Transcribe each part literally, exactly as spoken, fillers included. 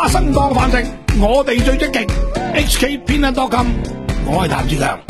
花生當飯食，我哋最積極。H K 偏袒多金，我係譚志強。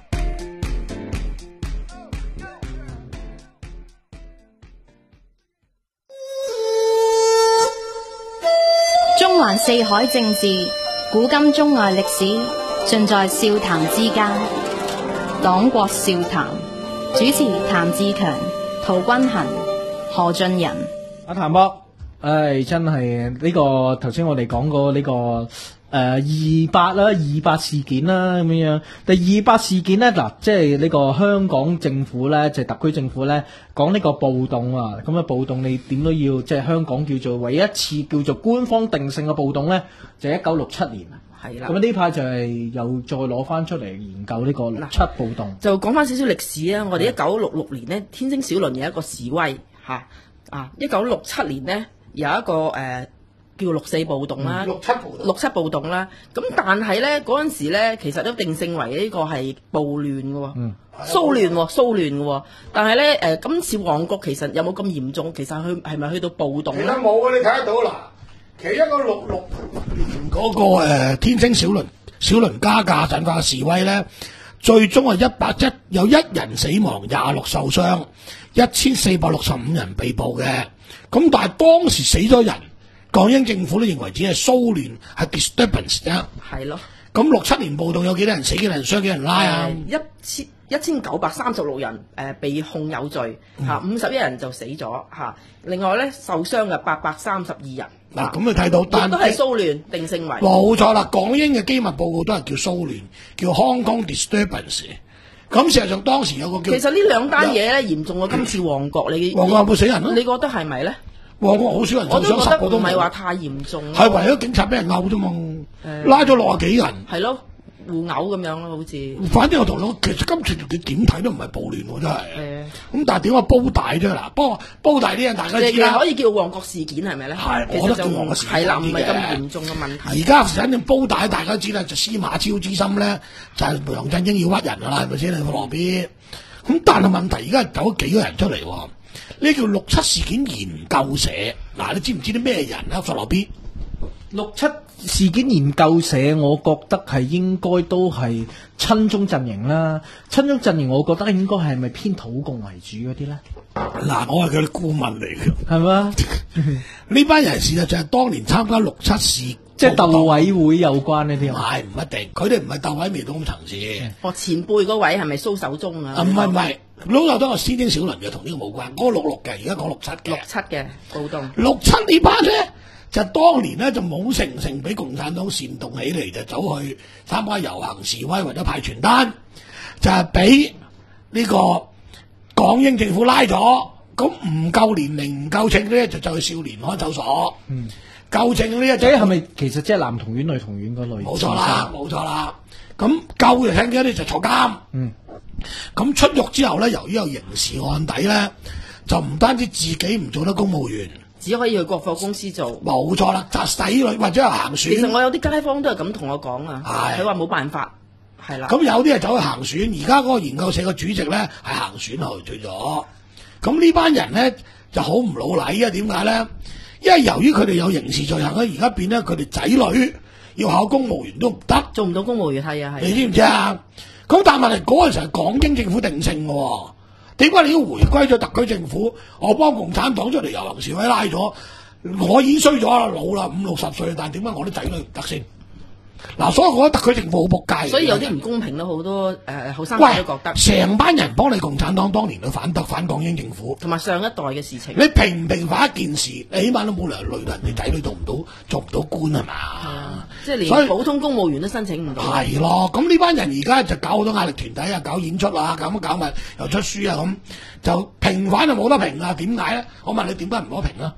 中環四海政治，古今中外歷史，盡在笑談之間。黨國笑談，主持譚志強、陶君行、何俊仁。 阿譚博，唉，真係呢、這個頭先我哋講過呢、這個誒二八啦，二八事件啦咁樣。第二八事件呢，嗱，即係呢個香港政府呢，即、就、係、是、特區政府呢，講呢個暴動啊，咁啊暴動你點都要，即係香港叫做唯一一次叫做官方定性嘅暴動呢，就係一九六七年啊。係啦，咁呢排就係又再攞翻出嚟研究呢個六七暴動。 就講翻少少歷史啊！我哋一九六六年呢，天星小輪有一個示威嚇啊！一九六七年呢，有一個誒、呃、叫六四暴動啦， 六七暴動， 六七暴動啦。咁但係咧嗰陣時咧，其實都定性為呢個係暴亂嘅喎， 嗯， 騷亂喎，騷亂嘅喎。但係咧誒，今次旺角其實有冇咁嚴重？其實去係咪去到暴動咧？ 其實冇啊！你睇得到啦。其實一個六六年嗰、那個、呃、天星小輪小輪加價陣發示威咧，最終係一百一有一人死亡，廿六受傷，一千四百六十五人被捕嘅。咁但係當時死咗人，港英政府都認為只係騷亂，係 disturbance 啫。係咯。咁六七年暴動有幾多人死？幾多人傷？幾人拉啊？一千一千九百三十六人誒、呃、被控有罪嚇，五十一人就死咗嚇、啊。另外咧受傷嘅八百三十二人。嗱，咁你睇到，但都係騷亂定性為冇錯啦。港英嘅機密報告都係叫騷亂，叫 Hong Kong Disturbance。咁事實上當時有個叫，其實呢兩單嘢咧嚴重過今次旺角。你旺角有冇死人啊？你覺得係咪咧？旺角好少人受傷，十個都唔係話太嚴重。係為咗警察俾人毆啫嘛，拉咗六十幾人。係咯。互毆咁樣咯，好似。反正我同你講，其實今次佢點睇都唔係暴亂喎，真係。誒。咁但係點解煲大啫？嗱，不過煲大啲人大家知啦。可以叫旺角事件係咪咧？係，我覺得叫旺角事件係啦，唔係咁嚴重嘅問題。而家反正煲大，大家知啦，就司馬昭之心咧，就係梁振英要屈人㗎啦，係咪先？你羅邊？咁但係問題而家走咗幾個人出嚟喎？呢叫六七事件研究社。嗱，你知唔知啲咩人啊？羅邊？ 六七事件研究社，我覺得係應該都係親中陣營啦。親中陣營，我覺得應該係咪偏土共為主嗰啲咧？嗱，我係佢啲顧問嚟嘅，係嘛？呢班人士就係當年參加六七事，即係鬥委會有關呢啲。係唔一定，佢哋唔係鬥委未到咁層次。 哦，前輩嗰位係咪蘇守忠啊？ 唔係唔係， 老豆都係天星小輪嘅，同呢個冇關。嗰個六六嘅，而家講六七嘅。 六七嘅暴動。六七呢班咧？就當年咧就冇成成俾共產黨煽動起嚟，就走去參加遊行示威或者派傳單，就係俾呢個港英政府拉咗，咁唔夠年齡唔夠稱咧就走去少年看守所。嗯，夠稱呢一隻係咪其實即係男童院女童院嗰類？冇錯啦，冇錯啦。咁夠就聽嘅咧就坐監。嗯，咁出獄之後咧，由於有刑事案底咧，就唔單止自己唔做得公務員。只可以去國貨公司做，冇錯啦，就洗女或者係行船。其實我有啲街坊都係咁同我講啊，佢話冇辦法，係啦。咁有啲係走去行船，而家嗰個研究社嘅主席咧係行船去做咗。咁呢班人咧就好唔老禮啊？點解咧？因為由於佢哋有刑事罪行咧，而家變咧佢哋仔女要考公務員都唔得，做唔到公務員係啊係。你知唔知啊？咁但係問題嗰陣時係港英政府定性嘅喎。點解你要回歸咗特區政府？我幫共產黨出嚟遊行示威拉咗，我已經衰咗啦，老啦，五六十歲，但係點解我啲仔女唔得先？嗱，所以我覺得特區政府好仆街。所以有啲唔公平咯，好多誒後生仔都覺得。成班人幫你共產黨當年去反德反港英政府，同埋上一代嘅事情。你平唔平反一件事，你起碼都冇理由累到人哋仔女做唔到，做唔到官係嘛？啊，即係連普通公務員都申請唔到。係咯，咁呢班人而家就搞好多壓力團體啊，搞演出啊，咁搞埋又出書啊，咁就平反就冇得平啦。點解咧？我問你點解唔可平啊？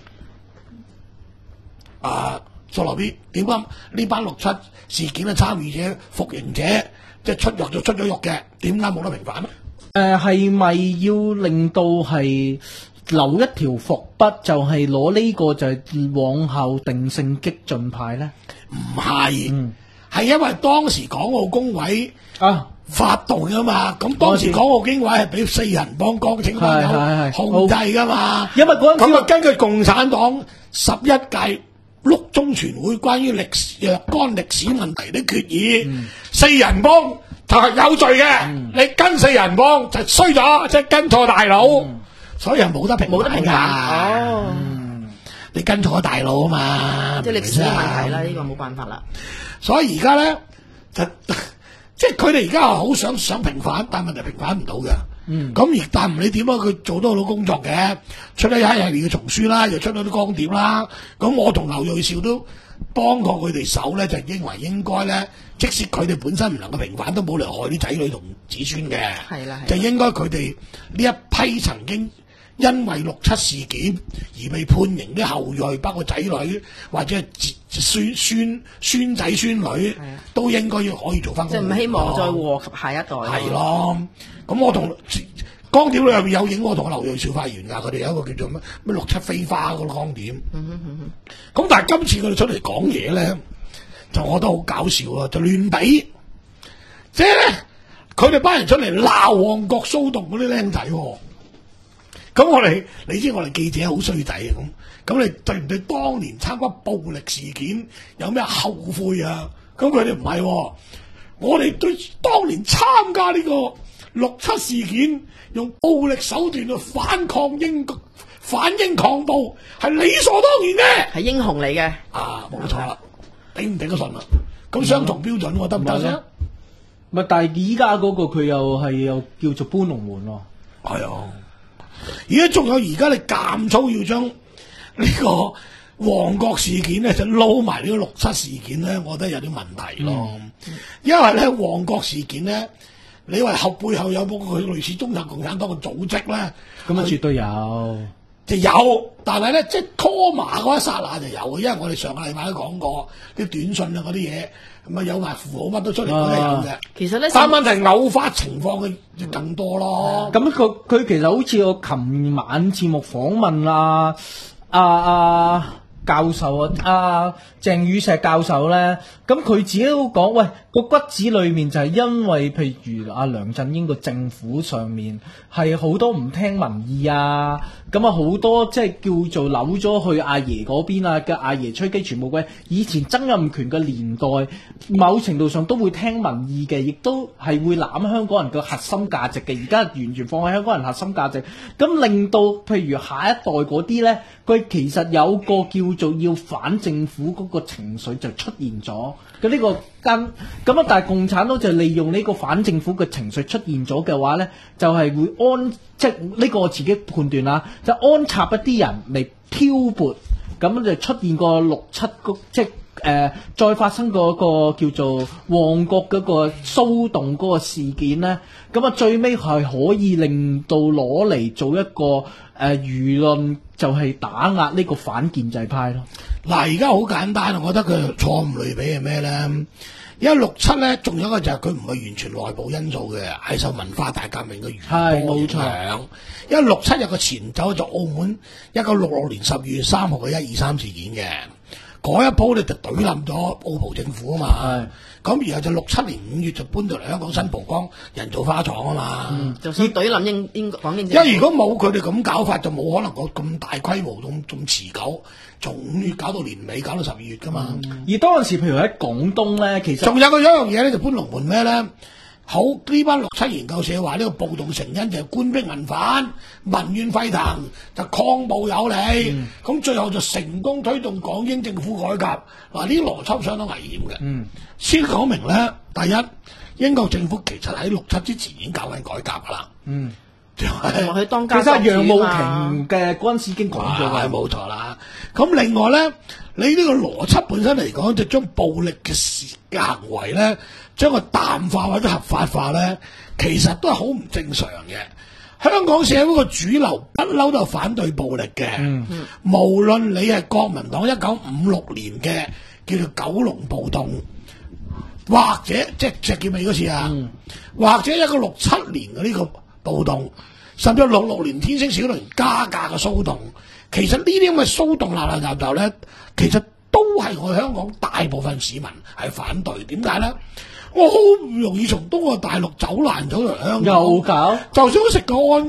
啊！索羅 B 點解呢班六七事件嘅參與者、服刑者，即係出獄就出咗獄嘅，點解冇得平反咧？誒係咪要令到係留一條伏筆，就係攞呢個就係往後定性激進派咧？唔係，嗯，係因為當時港澳工委啊發動噶嘛，咁當時港澳工委係俾四人幫江青班友控制噶嘛，因為嗰陣咁啊根據共產黨十一屆六中全會關於歷史若干歷史問題的決議，嗯、四人幫就係有罪嘅，嗯、你跟四人幫就衰咗，即係跟錯大佬，嗯、所以係冇得平冇得平反哦。 嗯、你跟錯大佬啊嘛， 即係歷史嘅問題啦，呢、呢個冇辦法啦。 所以而家咧就即係佢哋而家係好想想平反，但係問題平反唔到嘅。嗯，咁而但唔理點啊，佢做到好多工作嘅，出咗一系列嘅叢書啦，又出咗啲光碟啦。咁我同劉銳紹都幫過佢哋手咧，就認為應該咧，即使佢哋本身唔能夠平反，都冇嚟害啲仔女同子孫嘅。係啦，就應該佢哋呢一批曾經因為六七事件而被判刑啲後裔，包括仔女或者係孫孫孫仔孫女，都應該要可以做翻。 即係唔希望再禍及下一代。 係咯，咁我同光碟裏入邊有影我同劉銳紹發言㗎，佢哋有一個叫做咩咩六七飛花嗰個光碟。咁、嗯嗯、但係今次佢哋出嚟講嘢咧，就我覺得好搞笑啊！就亂比，即係咧，佢哋班人出嚟鬧旺角騷動嗰啲僆仔。咁我哋，你知我哋記者好衰仔啊！咁，咁你對唔對當年參加暴力事件有咩後悔啊？咁佢哋唔係，我哋對當年參加呢個六七事件，用暴力手段去反抗英反英抗暴，係理所當然嘅， 係英雄嚟嘅。 啊，冇錯啦，頂唔頂得順啦？咁雙重標準，得唔得先？ 咪但係依家嗰個佢又係又叫做搬龍門咯， 係啊。而家仲有而家你監粗要將呢個旺角事件咧就撈埋呢個六七事件咧，我覺得有啲問題咯。嗯、因為咧旺角事件咧，你話後背後有冇佢類似中國共產黨嘅組織咧？ 咁啊絕對有， 就有，但係咧即係 call 埋嗰一剎那就有嘅，因為我哋上個禮拜都講過啲短信啊嗰啲嘢。咁啊有埋符號乜都出嚟都係有嘅， 其實咧， 但問題偶發情況嘅就更多咯。 咁佢佢其實好似我琴晚節目訪問啊啊啊教授啊啊鄭宇碩教授咧，咁佢自己都講，喂個骨子裏面就係因為譬如阿梁振英個政府上面係好多唔聽民意啊，咁啊好多即係叫做扭咗去阿爺嗰邊啊嘅阿爺吹雞，全部嘅以前曾蔭權嘅年代，某程度上都會聽民意嘅，亦都係會攬香港人嘅核心價值嘅，而家完全放喺香港人核心價值，咁令到譬如下一代嗰啲咧，佢其實有個叫做要反政府嗰個情緒就出現咗，咁呢個根咁啊，但係共產黨就利用呢個反政府嘅情緒出現咗嘅話咧，就係、是、會安即係呢個我自己判斷啦，就安插一啲人嚟挑撥，咁就出現個六七個即係誒、呃、再發生嗰個叫做旺角嗰個騷動嗰個事件咧，咁啊最尾係可以令到攞嚟做一個誒、呃、輿論，就係打壓呢個反建制派咯。 嗱，而家好簡單，我覺得佢錯誤類比係咩咧？因為六七咧，仲有一個就係佢唔係完全內部因素嘅，係受文化大革命嘅餘波影響。因為六七有個前奏就澳門一九六六年十二月三號嘅一二三事件嘅，嗰一鋪你就懟冧咗澳葡政府啊嘛。咁然後就六七年五月就搬到嚟香港新蒲崗人造花廠啊嘛。嗯， 就算懟冧英英港英政府。 因為如果冇佢哋咁搞法，就冇可能個咁大規模、咁咁持久，從五月搞到年尾，搞到十二月噶嘛。 嗯、而當陣時，譬如喺廣東咧，其實仲有個一樣嘢咧，就搬龍門咩咧？好呢班六七研究社話呢個暴動成因就係官逼民反、民怨沸騰，就抗暴有理。咁、嗯、最後就成功推動港英政府改革。嗱，呢啲邏輯相當危險嘅。嗯，先講明咧，第一，英國政府其實喺六七之前已經搞緊改革噶啦。嗯，就係佢當家其實楊慕瓊嘅嗰陣時已經講咗嘅， 冇錯啦。咁另外咧，你呢個邏輯本身嚟講，就將暴力嘅事嘅行為咧，將佢淡化或者合法化咧，其實都係好唔正常嘅。香港社會個主流不嬲都係反對暴力嘅，嗯嗯、無論你係國民黨一九五六年嘅叫做九龍暴動，或者即係石硤尾嗰次啊，嗯、或者一個六七年嘅呢個暴動，甚至六六年天星小輪加價嘅騷動，其實呢啲咁嘅騷動鬧鬧鬧鬧咧，其實都係我香港大部分市民係反對。點解咧？我好唔容易從中國大陸走難走嚟香港， 又搞， 就想食個安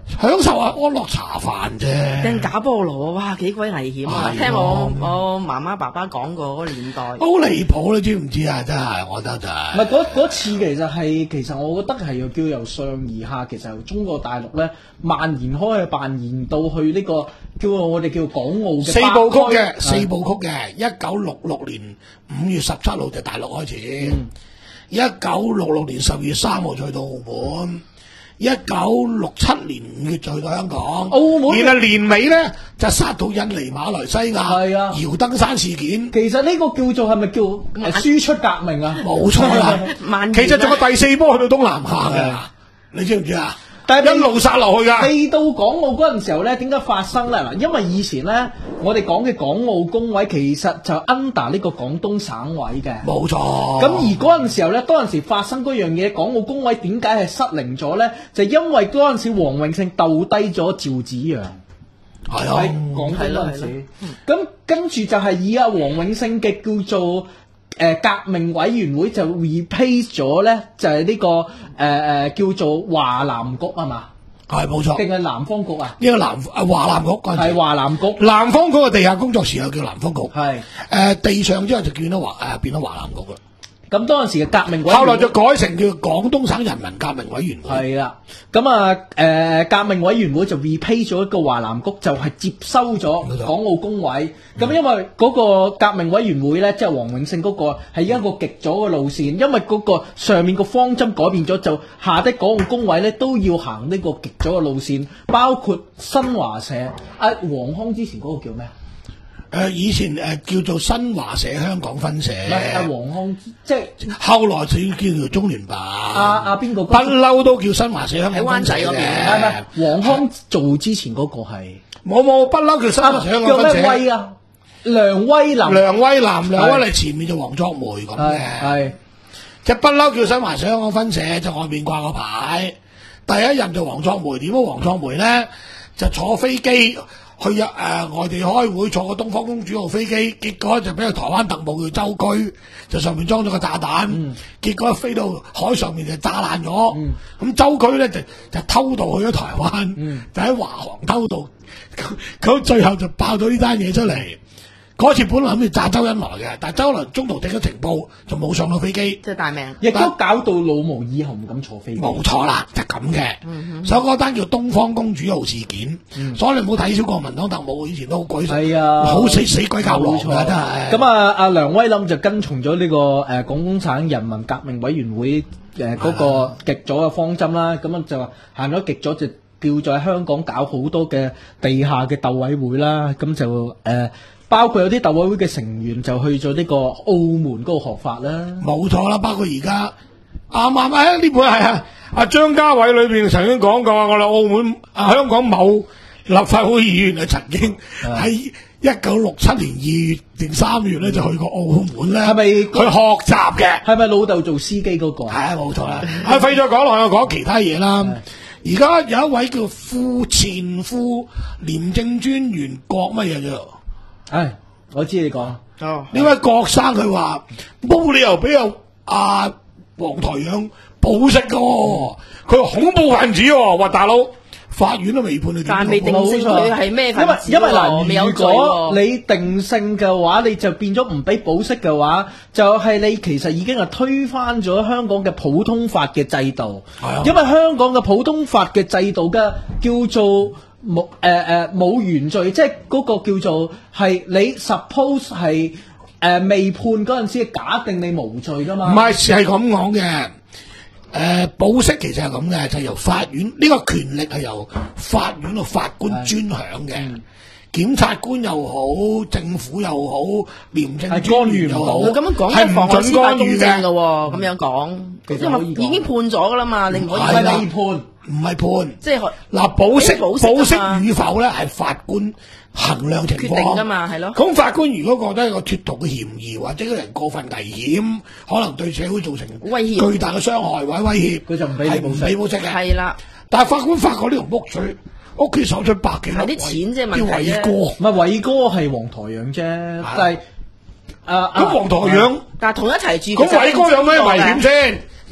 享受下安樂茶飯啫。 掟假菠蘿，哇，幾鬼危險啊！ 係聽我喎我媽媽爸爸講過嗰個年代。 好離譜，你知唔知啊？真係，我覺得就係、 唔係嗰嗰次其實係其實我覺得係要叫由上而下，其實由中國大陸咧蔓延開去蔓延到去呢、個叫我哋叫港澳嘅四部曲嘅， 北區四部曲嘅，一九六六年五月十七號就大陸開始，一九六六年十月三號再去到澳門。一九六七年五月就去到香港， 澳門然後年尾咧就殺到印尼、馬來西亞， 係啊姚登山事件， 其實呢個叫做係咪叫誒輸出革命啊？ 冇錯啦。 蔓延其實仲有第四波去到東南亞係嘅，你知唔知啊？ 但係一路殺落去㗎。 未到港澳嗰陣時候咧，點解發生咧？嗱，因為以前咧，我哋講嘅港澳工委其實就 under 呢個廣東省委嘅。 冇錯。 咁而嗰陣時候咧，嗰陣時發生嗰樣嘢，港澳工委點解係失靈咗咧？就因為嗰陣時黃永勝鬥低咗趙紫陽係喺啊， 廣東嗰陣係咯時，咁跟住就係以阿黃永勝嘅叫做。誒、呃、革命委員會就 replace 咗咧，就係、是、呢、這個誒誒、呃、叫做華南局係嘛？ 係冇錯。 定係南方局啊？ 呢個南啊華南局嗰陣係時， 華南局。 南方局嘅地下工作室又叫南方局， 係誒地上之後就變咗華誒變咗華南局啦。 咁當陣時嘅革命委員會， 後來就改成叫廣東省人民革命委員會。 係啦。咁啊誒革命委員會就 replace 咗一個華南局，就係、是、接收咗港澳工委。咁、嗯、因為嗰個革命委員會咧，即係黃永勝嗰個係一個極左嘅路線，因為嗰個上面個方針改變咗，就下啲港澳工委咧都要行呢個極左嘅路線，包括新華社。阿、啊、黃康之前嗰個叫咩啊？ 誒、呃、以前誒、呃、叫做新華社香港分社， 唔係阿黃康，即係後來就要叫做中聯辦。 阿阿邊個？ 不嬲都叫新華社香港分社嘅。 喺灣仔嗰邊唔係唔係，黃康做之前嗰個係冇冇不嬲叫新華社香港叫分社。 咩威啊？梁威林。 梁威南，梁威嚟前面就黃作梅咁嘅。 係即係不嬲叫新華社香港分社，就外面掛個牌。第一任就黃作梅，點解黃作梅咧就坐飛機去入誒、呃、外地開會，坐個東方公主號飛機，結果就俾個台灣特務叫周居，就上面裝咗個炸彈， 嗯、 結果飛到海上面就炸爛咗。咁、 嗯、 周居咧就就偷渡去咗台灣， 嗯、 就喺華航偷渡，咁最後就爆咗呢單嘢出嚟。嗰次本來諗住炸周恩來嘅，但係周恩來中途掟咗情報，就冇上到飛機， 即係大命。 亦都搞到老毛以後唔敢坐飛機。 冇錯啦，就咁、是、嘅。 嗯、 所以嗰單叫東方公主號事件。 嗯、 所以你唔好睇小國民黨特務，以前都好鬼係啊， 好死死鬼教狼㗎真係。 咁啊，阿梁威冧就跟從咗呢、這個誒、呃、廣東省人民革命委員會誒嗰、呃那個極左嘅方針啦。咁樣就行咗極左，就叫咗喺香港搞好多嘅地下嘅鬥委會啦。咁就誒。呃包括有啲鬥委會嘅成員就去咗呢個澳門嗰個學法啦， 冇錯啦。包括而家啱啱誒呢本係啊，阿張家偉裏邊曾經講過，我哋澳門啊香港某立法會議員啊曾經喺一九六七年二月定三月咧就去過澳門咧， 係咪去學習嘅？ 係咪老豆做司機嗰、那個？ 係啊，冇錯啦。啊，費再講落去，我講其他嘢啦。而家有一位叫副前副廉政專員郭乜嘢啫？ 唉，我知你講。 哦， 呢位郭生佢話冇理由俾阿阿黃台仰保釋噶，佢話恐怖分子喎，話大佬法院都未判你點， 但未定性佢係咩分子， 因為因為嗱，如果你你定性嘅話，你就變咗唔俾保釋嘅話，就係、是、你其實已經係推翻咗香港嘅普通法嘅制度。 啊、 因為香港嘅普通法嘅制度嘅叫做。冇誒誒冇原罪，即係嗰個叫做係你 suppose 係誒、呃、未判嗰陣時，假定你無罪噶嘛？ 唔係，係咁講嘅。誒、呃，保釋其實係咁嘅，就係、由法院呢、呢個權力係由法院個法官專享嘅。嗯、檢察官又好，政府又好，廉政專員又好， 咁樣講係唔準干預嘅咯。咁樣講，因為已經判咗噶啦嘛，你唔可以係未判。 唔係判， 即係嗱保釋保釋釋與否咧，係法官衡量情況決定噶嘛，係咯。 咁法官如果覺得一個脫逃嘅嫌疑，或者個人過分危險，可能對社會造成威脅、 巨大嘅傷害或者威脅， 佢就唔俾你保釋， 俾保釋嘅。 係啦， 但係法官發覺呢條屋水屋企搜出百幾粒， 係啲錢啫問題啫。 叫偉哥， 唔係偉哥係黃台仰啫，但係啊咁黃台仰， 但係同一齊住， 咁偉哥有咩危險先？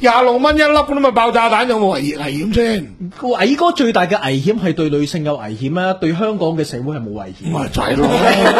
廿六蚊一粒咁咪爆炸彈有冇危危險先？ 偉哥最大嘅危險係對女性有危險啊，對香港嘅社會係冇危險。 咪就係咯。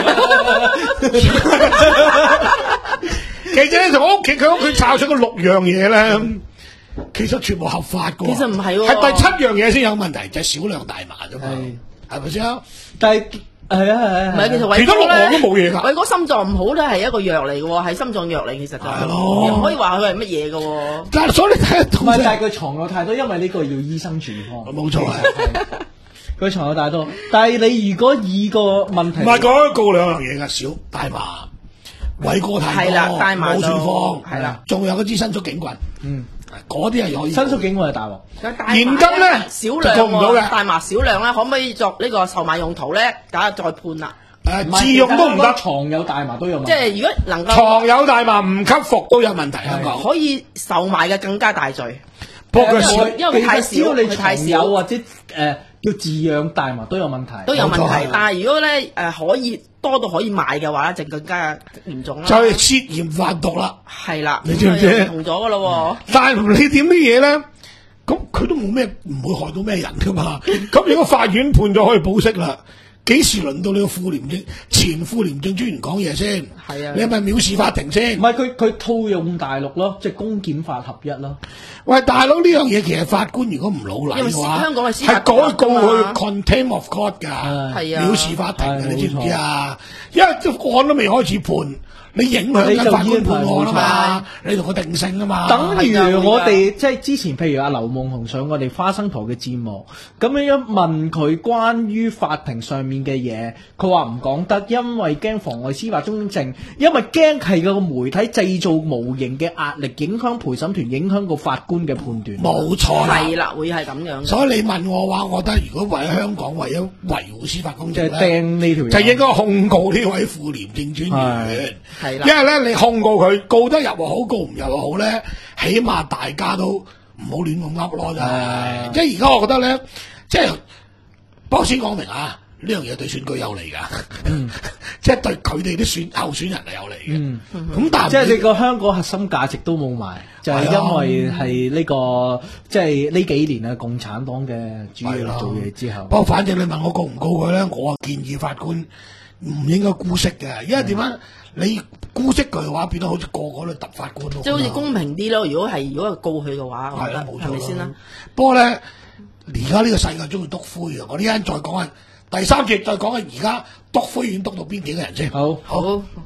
其實咧，同我屋企佢屋企炒出嗰六樣嘢咧，其實全部合法嘅。 其實唔係喎， 係第七樣嘢先有問題，就係、是、少量大麻啫嘛，係咪先？ 但係係啊係啊， 唔係其實其他六偉哥咧項都冇嘢㗎。 偉哥心臟唔好咧係一個藥嚟嘅喎，係心臟藥嚟，其實就係、 咯又唔可以話佢係乜嘢嘅喎。 但係所以你睇得到唔係，但係佢藏有太多，因為呢個要醫生處方。 冇錯啊。 佢藏有太多，但係你如果以個問題， 唔係講告兩樣嘢㗎，少大麻。偉哥太多， 係啦，大麻冇處方， 係啦， 仲有嗰支新宿警棍， 嗯， 嗰啲係可以。 新宿警棍係大鑊， 現金咧少量就做唔到嘅大麻少量咧，可唔可以作呢個售賣用途咧？大家再判啦。 誒，自用都唔得， 藏有大麻都有問題。 即係如果能夠藏有大麻唔給服都有問題，香港可以售賣嘅更加大罪。 不過佢少， 因為佢太少， 只要你佢太藏有少或者誒叫自養大麻都有問題， 都有問冇錯題。但係如果咧誒可以多到可以賣嘅話，就更加嚴重啦。 就係涉嫌販毒啦。 係啦， 你知唔知咁就唔同咗噶咯喎。 但係你點啲嘢咧？咁佢都冇咩，唔會害到咩人噶嘛。咁如果法院判咗可以保釋啦，幾時輪到你個副廉政前副廉政專員講嘢先？ 係啊， 你係咪藐視法庭先？ 唔係佢佢套用大陸咯，即係公檢法合一咯。 喂，大佬呢樣嘢其實法官如果唔老禮因為嘅話， 香港係司法係改告獨立㗎佢嘛 contempt of court 㗎， 係啊藐視法庭㗎， 係你知唔知啊？因為案都未開始判，你影響你就緊法官判案啊已經嘛，你同佢定性啊嘛。 等於係㗎我哋即係之前，譬如阿劉夢熊上我哋花生婆嘅節目，咁樣問佢關於法庭上面嘅嘢，佢話唔講得，因為驚妨礙司法公正，因為驚係個媒體製造無形嘅壓力，影響陪審團，影響個法官嘅判斷。 冇錯啦。 係啦，會係咁樣嘅。 所以你問我話，我覺得如果為咗香港，為咗維護司法公即係正咧， 釘呢條友就應該控告呢位副廉政專員。 係啦， 因為咧，你控告佢，告得入又好，告唔入又好咧，起碼大家都唔好亂咁噏咯，真係。即係而家我覺得咧，即係不過先講明啊，呢樣嘢對選舉有利噶，即係對佢哋啲選候選人係有利嘅。咁但即係你係個香港核心價值都冇埋，就係、因為係呢、個即係呢幾年啊，共產黨嘅主係咯要做嘢之後不。過反正你問我告唔告佢咧，我啊建議法官唔應該姑息嘅，因為點解你姑息佢嘅話，變到好似個個都揼法官咯。 即係好似公平啲咯。如果係如果係告佢嘅話，我覺得係啦，冇錯係咪先啦？？ 不過咧，而家呢個世界中意督灰啊！我呢間再講下第三節，再講下而家督灰院督到邊幾個人先。 好。 好。